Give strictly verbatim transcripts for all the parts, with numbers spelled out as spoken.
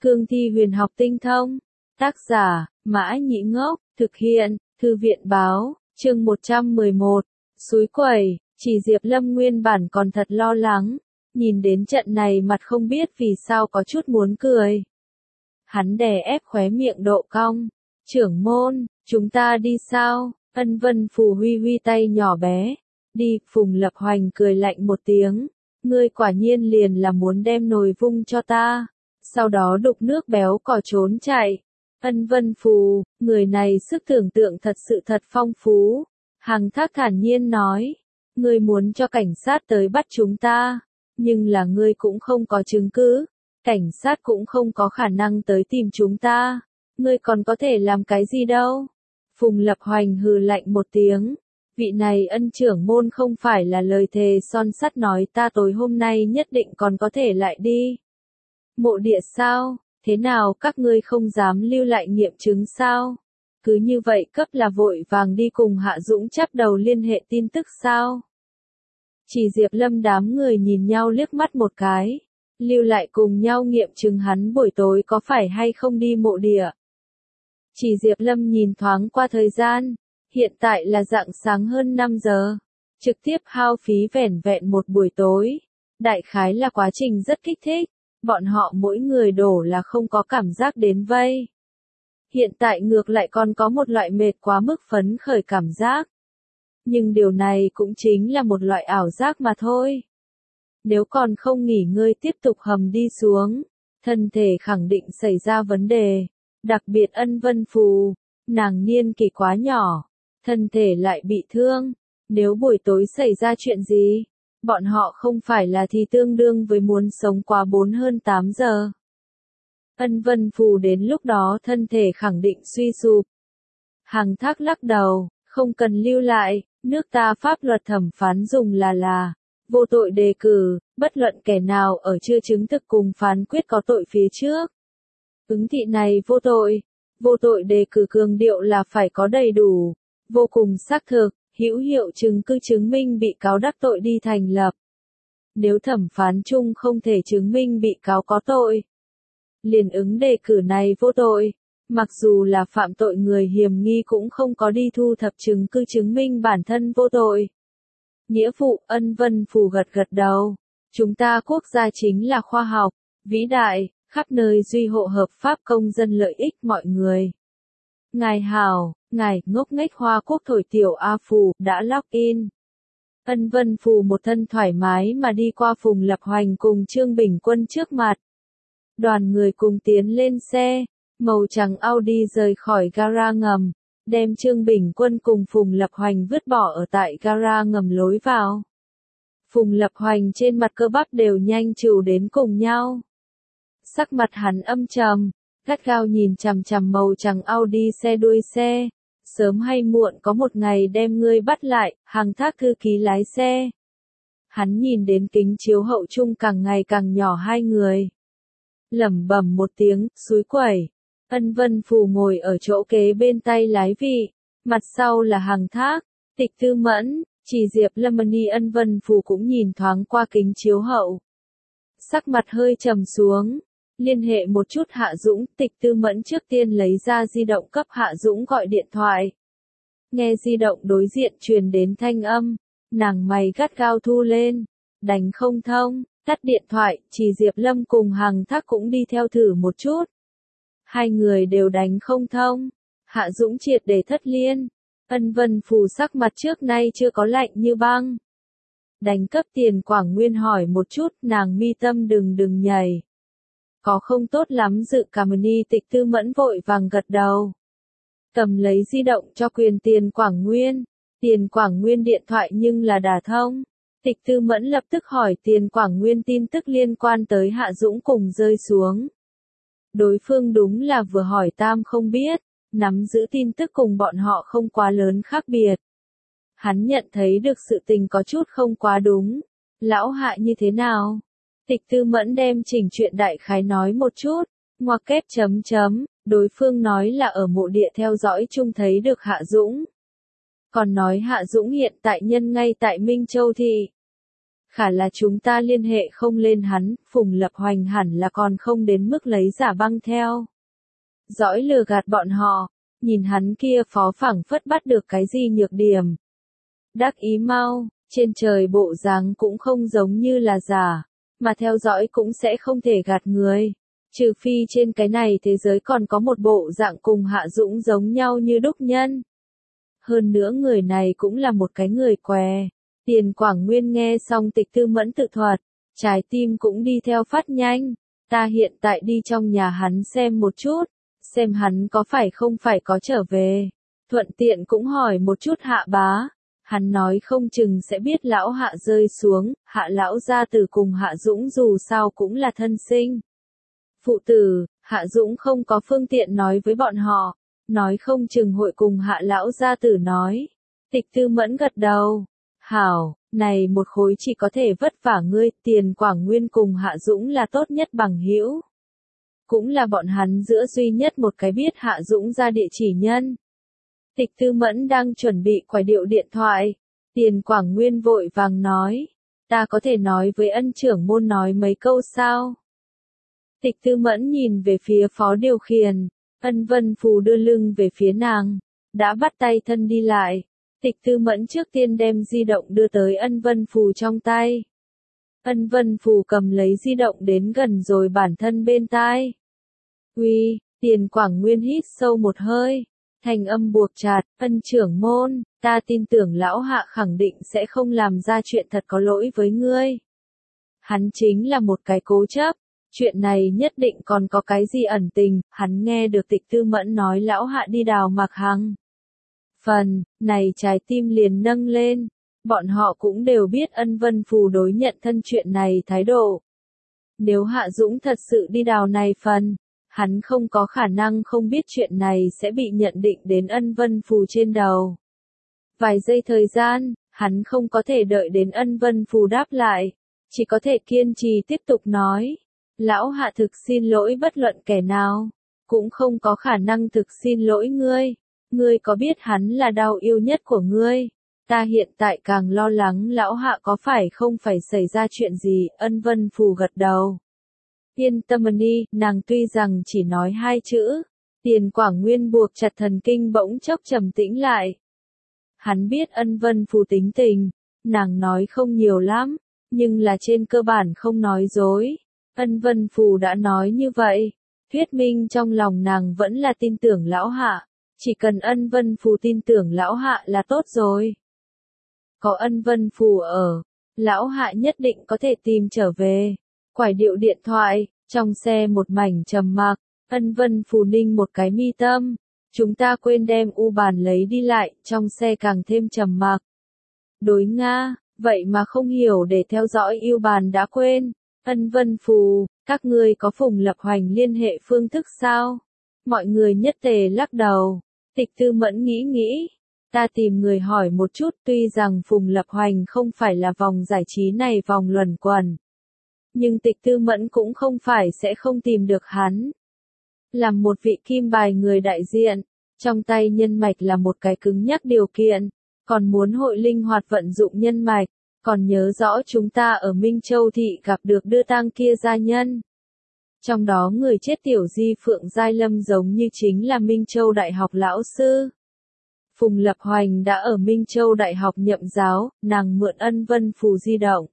Cương thi huyền học tinh thông. Tác giả, Mã Nhĩ Ngốc, thực hiện, Thư viện báo, chương một trăm mười một, Súi quẩy, chỉ Diệp Lâm nguyên bản còn thật lo lắng, nhìn đến trận này mặt không biết vì sao có chút muốn cười. Hắn đè ép khóe miệng độ cong, trưởng môn, chúng ta đi sao? Ân Vân Phù huy huy tay nhỏ bé, đi, Phùng Lập Hoành cười lạnh một tiếng, ngươi quả nhiên liền là muốn đem nồi vung cho ta, sau đó đục nước béo cò trốn chạy. Ân Vân Phù, người này sức tưởng tượng thật sự thật phong phú. Hằng Thác thản nhiên nói, ngươi muốn cho cảnh sát tới bắt chúng ta, nhưng là ngươi cũng không có chứng cứ, cảnh sát cũng không có khả năng tới tìm chúng ta, ngươi còn có thể làm cái gì đâu. Phùng Lập Hoành hừ lạnh một tiếng, vị này Ân trưởng môn không phải là lời thề son sắt nói ta tối hôm nay nhất định còn có thể lại đi. Mộ địa sao? Thế nào các ngươi không dám lưu lại nghiệm chứng sao? Cứ như vậy cấp là vội vàng đi cùng Hạ Dũng chắp đầu liên hệ tin tức sao? Chỉ Diệp Lâm đám người nhìn nhau liếc mắt một cái, lưu lại cùng nhau nghiệm chứng hắn buổi tối có phải hay không đi mộ địa. Chỉ Diệp Lâm nhìn thoáng qua thời gian, hiện tại là rạng sáng hơn năm giờ, trực tiếp hao phí vẻn vẹn một buổi tối, đại khái là quá trình rất kích thích. Bọn họ mỗi người đổ là không có cảm giác đến vây. Hiện tại ngược lại còn có một loại mệt quá mức phấn khởi cảm giác. Nhưng điều này cũng chính là một loại ảo giác mà thôi. Nếu còn không nghỉ ngơi tiếp tục hầm đi xuống, thân thể khẳng định xảy ra vấn đề. Đặc biệt Ân Vân Phù, nàng niên kỷ quá nhỏ, thân thể lại bị thương. Nếu buổi tối xảy ra chuyện gì? Bọn họ không phải là thì tương đương với muốn sống quá bốn hơn tám giờ. Ân Vân Phù đến lúc đó thân thể khẳng định suy sụp. Hằng Thác lắc đầu, không cần lưu lại, nước ta pháp luật thẩm phán dùng là là, vô tội đề cử, bất luận kẻ nào ở chưa chứng thực cùng phán quyết có tội phía trước. Ứng thị này vô tội, vô tội đề cử cường điệu là phải có đầy đủ, vô cùng xác thực. Hữu hiệu chứng cứ chứng minh bị cáo đắc tội đi thành lập. Nếu thẩm phán chung không thể chứng minh bị cáo có tội, liền ứng đề cử này vô tội, mặc dù là phạm tội người hiểm nghi cũng không có đi thu thập chứng cứ chứng minh bản thân vô tội. Nghĩa vụ. Ân Vân Phù gật gật đầu. Chúng ta quốc gia chính là khoa học, vĩ đại, khắp nơi duy hộ hợp pháp công dân lợi ích mọi người. Ngài hảo, ngài ngốc nghếch Hoa Quốc thổi tiểu A Phù đã log in. Ân Vân Phù một thân thoải mái mà đi qua Phùng Lập Hoành cùng Trương Bình Quân trước mặt. Đoàn người cùng tiến lên xe, màu trắng Audi rời khỏi gara ngầm, đem Trương Bình Quân cùng Phùng Lập Hoành vứt bỏ ở tại gara ngầm lối vào. Phùng Lập Hoành trên mặt cơ bắp đều nhanh trừ đến cùng nhau. Sắc mặt hắn âm trầm, gắt gao nhìn chằm chằm màu trắng Audi xe đuôi xe. Sớm hay muộn có một ngày đem ngươi bắt lại. Hằng Thác thư ký lái xe. Hắn nhìn đến kính chiếu hậu chung càng ngày càng nhỏ hai người. Lẩm bẩm một tiếng, súi quẩy. Ân Vân Phù ngồi ở chỗ kế bên tay lái vị. Mặt sau là Hằng Thác, Tịch Tư Mẫn, Chỉ Diệp Lâm. Ân Vân Phù cũng nhìn thoáng qua kính chiếu hậu. Sắc mặt hơi trầm xuống. Liên hệ một chút Hạ Dũng. Tịch Tư Mẫn trước tiên lấy ra di động cấp Hạ Dũng gọi điện thoại. Nghe di động đối diện truyền đến thanh âm, nàng mày gắt gao thu lên, đánh không thông, tắt điện thoại. Chỉ Diệp Lâm cùng Hằng Thác cũng đi theo thử một chút. Hai người đều đánh không thông, Hạ Dũng triệt để thất liên. Ân Vân Phù sắc mặt trước nay chưa có lạnh như băng. Đánh cấp tiền Quảng Nguyên hỏi một chút, nàng mi tâm đừng đừng nhảy. Có không tốt lắm dự cảm. Ni Tịch Tư Mẫn vội vàng gật đầu. Cầm lấy di động cho quyền tiền Quảng Nguyên. Tiền Quảng Nguyên điện thoại nhưng là đả thông. Tịch Tư Mẫn lập tức hỏi tiền Quảng Nguyên tin tức liên quan tới Hạ Dũng cùng rơi xuống. Đối phương đúng là vừa hỏi tam không biết, nắm giữ tin tức cùng bọn họ không quá lớn khác biệt. Hắn nhận thấy được sự tình có chút không quá đúng. Lão Hạ như thế nào? Tịch Tư Mẫn đem chỉnh chuyện đại khái nói một chút, ngoặc kép chấm chấm, đối phương nói là ở mộ địa theo dõi chung thấy được Hạ Dũng. Còn nói Hạ Dũng hiện tại nhân ngay tại Minh Châu Thị. Khả là chúng ta liên hệ không lên hắn, Phùng Lập Hoành hẳn là còn không đến mức lấy giả băng theo dõi lừa gạt bọn họ, nhìn hắn kia phó phảng phất bắt được cái gì nhược điểm. Đắc ý mau, trên trời bộ dáng cũng không giống như là giả, mà theo dõi cũng sẽ không thể gạt người. Trừ phi trên cái này thế giới còn có một bộ dạng cùng Hạ Dũng giống nhau như đúc nhân. Hơn nữa người này cũng là một cái người què. Tiền Quảng Nguyên nghe xong Tịch Tư Mẫn tự thuật, trái tim cũng đi theo phát nhanh. Ta hiện tại đi trong nhà hắn xem một chút, xem hắn có phải không phải có trở về. Thuận tiện cũng hỏi một chút Hạ bá. Hắn nói không chừng sẽ biết lão Hạ rơi xuống, Hạ lão gia tử cùng Hạ Dũng dù sao cũng là thân sinh. Phụ tử, Hạ Dũng không có phương tiện nói với bọn họ, nói không chừng hội cùng Hạ lão gia tử nói. Tịch Tư Mẫn gật đầu. Hảo, này một khối chỉ có thể vất vả ngươi, Tiền Quảng Nguyên cùng Hạ Dũng là tốt nhất bằng hữu. Cũng là bọn hắn giữa duy nhất một cái biết Hạ Dũng ra địa chỉ nhân. Tịch Tư Mẫn đang chuẩn bị quải điệu điện thoại. Tiền Quảng Nguyên vội vàng nói. Ta có thể nói với ân trưởng môn nói mấy câu sao? Tịch Tư Mẫn nhìn về phía phó điều khiển. Ân Vân Phù đưa lưng về phía nàng. Đã bắt tay thân đi lại. Tịch Tư Mẫn trước tiên đem di động đưa tới Ân Vân Phù trong tay. Ân Vân Phù cầm lấy di động đến gần rồi bản thân bên tai. Uy, Tiền Quảng Nguyên hít sâu một hơi. Thành âm buộc chặt, ân trưởng môn, ta tin tưởng lão Hạ khẳng định sẽ không làm ra chuyện thật có lỗi với ngươi. Hắn chính là một cái cố chấp, chuyện này nhất định còn có cái gì ẩn tình, hắn nghe được Tịch Tư Mẫn nói lão Hạ đi đào Mạc Hằng. Phần, này trái tim liền nâng lên, bọn họ cũng đều biết Ân Vân Phù đối nhận thân chuyện này thái độ. Nếu Hạ Dũng thật sự đi đào này phần, hắn không có khả năng không biết chuyện này sẽ bị nhận định đến Ân Vân Phù trên đầu. Vài giây thời gian, hắn không có thể đợi đến Ân Vân Phù đáp lại, chỉ có thể kiên trì tiếp tục nói. Lão Hạ thực xin lỗi bất luận kẻ nào, cũng không có khả năng thực xin lỗi ngươi. Ngươi có biết hắn là đau yêu nhất của ngươi? Ta hiện tại càng lo lắng lão Hạ có phải không phải xảy ra chuyện gì, Ân Vân Phù gật đầu. Yên tâm đi, nàng tuy rằng chỉ nói hai chữ, Tiền Quảng Nguyên buộc chặt thần kinh bỗng chốc trầm tĩnh lại. Hắn biết Ân Vân Phù tính tình, nàng nói không nhiều lắm, nhưng là trên cơ bản không nói dối. Ân Vân Phù đã nói như vậy, thuyết minh trong lòng nàng vẫn là tin tưởng lão Hạ, chỉ cần Ân Vân Phù tin tưởng lão Hạ là tốt rồi. Có Ân Vân Phù ở, lão Hạ nhất định có thể tìm trở về. Quải điệu điện thoại, trong xe một mảnh trầm mặc, Ân Vân Phù ninh một cái mi tâm. Chúng ta quên đem u bàn lấy đi lại, trong xe càng thêm trầm mặc. Đối Nga, vậy mà không hiểu để theo dõi u bàn đã quên. Ân Vân Phù, các ngươi có Phùng Lập Hoành liên hệ phương thức sao? Mọi người nhất tề lắc đầu. Tịch Tư Mẫn nghĩ nghĩ. Ta tìm người hỏi một chút, tuy rằng Phùng Lập Hoành không phải là vòng giải trí này vòng luẩn quẩn. Nhưng Tịch Tư Mẫn cũng không phải sẽ không tìm được hắn. Làm một vị kim bài người đại diện, trong tay nhân mạch là một cái cứng nhắc điều kiện, còn muốn hội linh hoạt vận dụng nhân mạch, còn nhớ rõ chúng ta ở Minh Châu Thị gặp được đưa tang kia gia nhân. Trong đó người chết tiểu di Phượng Giai Lâm giống như chính là Minh Châu Đại học lão sư. Phùng Lập Hoành đã ở Minh Châu Đại học nhậm giáo, nàng mượn Ân Vân Phù di động.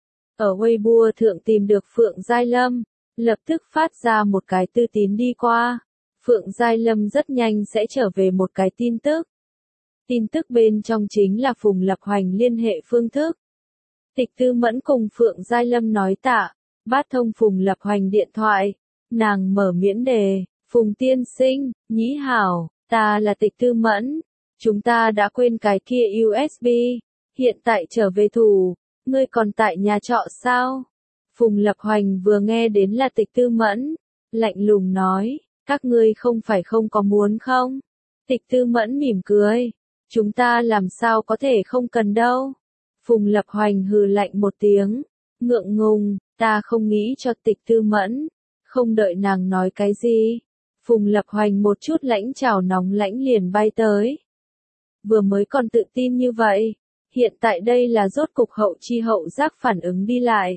Ở Weibo thượng tìm được Phượng Giai Lâm, lập tức phát ra một cái tư tín đi qua. Phượng Giai Lâm rất nhanh sẽ trở về một cái tin tức. Tin tức bên trong chính là Phùng Lập Hoành liên hệ phương thức. Tịch Tư Mẫn cùng Phượng Giai Lâm nói tạ, bát thông Phùng Lập Hoành điện thoại. Nàng mở miễn đề, Phùng tiên sinh, nhĩ hảo, ta là Tịch Tư Mẫn. Chúng ta đã quên cái kia u ét bê, hiện tại trở về thủ, ngươi còn tại nhà trọ sao? Phùng Lập Hoành vừa nghe đến là Tịch Tư Mẫn, lạnh lùng nói, các ngươi không phải không có muốn không? Tịch Tư Mẫn mỉm cười, chúng ta làm sao có thể không cần đâu. Phùng Lập Hoành hừ lạnh một tiếng, ngượng ngùng, ta không nghĩ cho Tịch Tư Mẫn, không đợi nàng nói cái gì. Phùng Lập Hoành một chút lãnh chảo nóng lãnh liền bay tới. Vừa mới còn tự tin như vậy, Hiện tại đây là rốt cục hậu chi hậu giác phản ứng đi lại.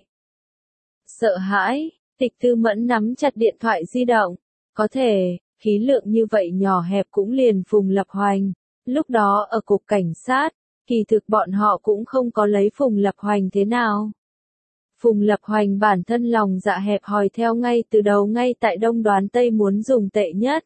Sợ hãi, Tịch Tư Mẫn nắm chặt điện thoại di động. Có thể, khí lượng như vậy nhỏ hẹp cũng liền Phùng Lập Hoành. Lúc đó ở cục cảnh sát, kỳ thực bọn họ cũng không có lấy Phùng Lập Hoành thế nào. Phùng Lập Hoành bản thân lòng dạ hẹp hòi theo ngay từ đầu ngay tại Đông đoán Tây muốn dùng tệ nhất.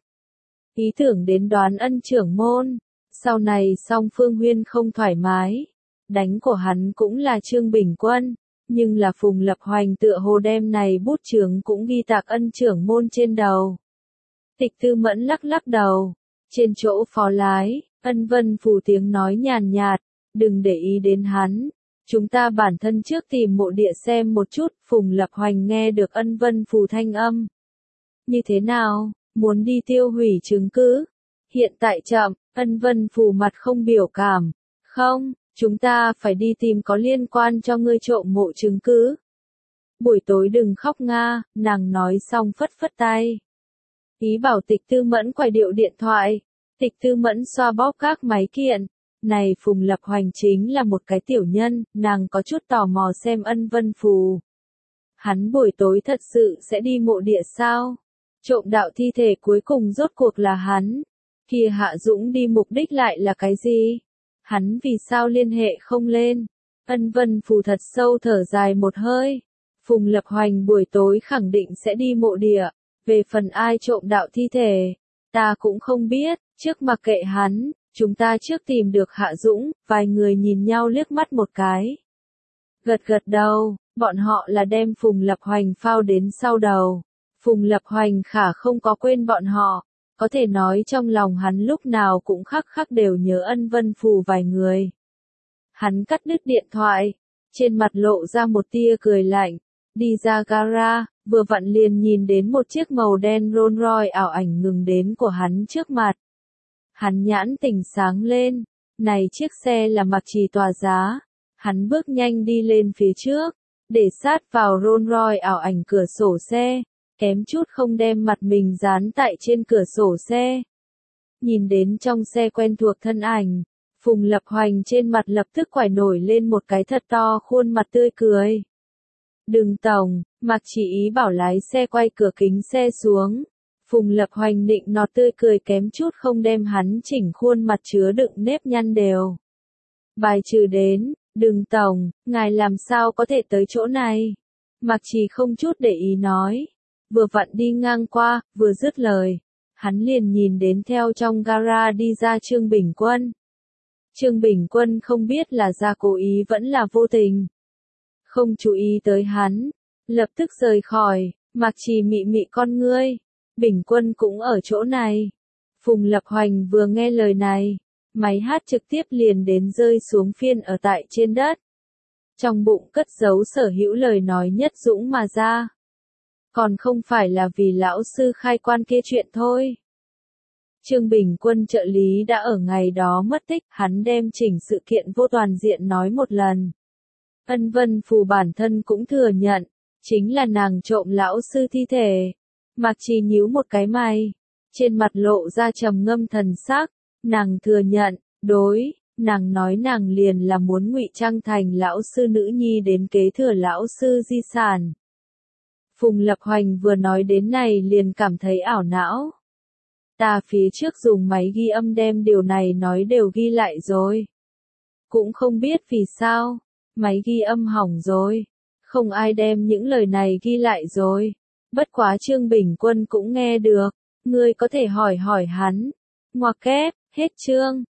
Ý tưởng đến đoán Ân trưởng môn. Sau này song Phương Huyên không thoải mái. Đánh của hắn cũng là Trương Bình Quân. Nhưng là Phùng Lập Hoành tựa hồ đem này bút chướng cũng ghi tạc Ân trưởng môn trên đầu. Tịch Tư Mẫn lắc lắc đầu. Trên chỗ phó lái, Ân Vân Phù tiếng nói nhàn nhạt. Đừng để ý đến hắn. Chúng ta bản thân trước tìm mộ địa xem một chút. Phùng Lập Hoành nghe được Ân Vân Phù thanh âm. Như thế nào? Muốn đi tiêu hủy chứng cứ? Hiện tại chậm. Ân Vân Phù mặt không biểu cảm. Không, chúng ta phải đi tìm có liên quan cho ngươi trộm mộ chứng cứ. Buổi tối đừng khóc nga, nàng nói xong phất phất tay. Ý bảo Tịch Tư Mẫn quay điệu điện thoại. Tịch Tư Mẫn xoa bóp các máy kiện. Này Phùng Lập Hoành chính là một cái tiểu nhân, nàng có chút tò mò xem Ân Vân Phù. Hắn buổi tối thật sự sẽ đi mộ địa sao? Trộm đạo thi thể cuối cùng rốt cuộc là hắn. Kia Hạ Dũng đi mục đích lại là cái gì? Hắn vì sao liên hệ không lên? Ân Vân Phù thật sâu thở dài một hơi. Phùng Lập Hoành buổi tối khẳng định sẽ đi mộ địa. Về phần ai trộm đạo thi thể, ta cũng không biết, trước mặc kệ hắn, chúng ta trước tìm được Hạ Dũng, vài người nhìn nhau liếc mắt một cái. Gật gật đầu, bọn họ là đem Phùng Lập Hoành phao đến sau đầu. Phùng Lập Hoành khả không có quên bọn họ, có thể nói trong lòng hắn lúc nào cũng khắc khắc đều nhớ Ân Vân Phù vài người. Hắn cắt đứt điện thoại, trên mặt lộ ra một tia cười lạnh, đi ra gara, vừa vặn liền nhìn đến một chiếc màu đen Rolls Royce ảo ảnh ngừng đến của hắn trước mặt. Hắn nhãn tỉnh sáng lên, này chiếc xe là Mạc Trì tòa giá. Hắn bước nhanh đi lên phía trước, để sát vào Rolls Royce ảo ảnh cửa sổ xe, kém chút không đem mặt mình dán tại trên cửa sổ xe. Nhìn đến trong xe quen thuộc thân ảnh, Phùng Lập Hoành trên mặt lập tức quải nổi lên một cái thật to khuôn mặt tươi cười. Đừng tổng, Mạc Chỉ ý bảo lái xe quay cửa kính xe xuống. Phùng Lập Hoành nịnh nọt tươi cười kém chút không đem hắn chỉnh khuôn mặt chứa đựng nếp nhăn đều. Bài trừ đến, đừng tổng, ngài làm sao có thể tới chỗ này? Mạc Chỉ không chút để ý nói. Vừa vặn đi ngang qua, vừa dứt lời. Hắn liền nhìn đến theo trong gara đi ra Trương Bình Quân. Trương Bình Quân không biết là ra cố ý vẫn là vô tình. Không chú ý tới hắn, lập tức rời khỏi, Mạc Trì mị mị con ngươi. Bình Quân cũng ở chỗ này. Phùng Lập Hoành vừa nghe lời này, máy hát trực tiếp liền đến rơi xuống phiên ở tại trên đất. Trong bụng cất giấu sở hữu lời nói nhất dũng mà ra. Còn không phải là vì lão sư khai quan kia chuyện thôi. Trương Bình Quân trợ lý đã ở ngày đó mất tích, hắn đem chỉnh sự kiện vô toàn diện nói một lần. Ân Vân Phù bản thân cũng thừa nhận, chính là nàng trộm lão sư thi thể. Mạc Trì nhíu một cái mày, trên mặt lộ ra trầm ngâm thần sắc, nàng thừa nhận, đối, nàng nói nàng liền là muốn ngụy trang thành lão sư nữ nhi đến kế thừa lão sư di sản. Phùng Lập Hoành vừa nói đến này liền cảm thấy ảo não. Ta phía trước dùng máy ghi âm đem điều này nói đều ghi lại rồi. Cũng không biết vì sao, máy ghi âm hỏng rồi. Không ai đem những lời này ghi lại rồi. Bất quá Trương Bình Quân cũng nghe được. Ngươi có thể hỏi hỏi hắn. Ngoặc kép, hết chương.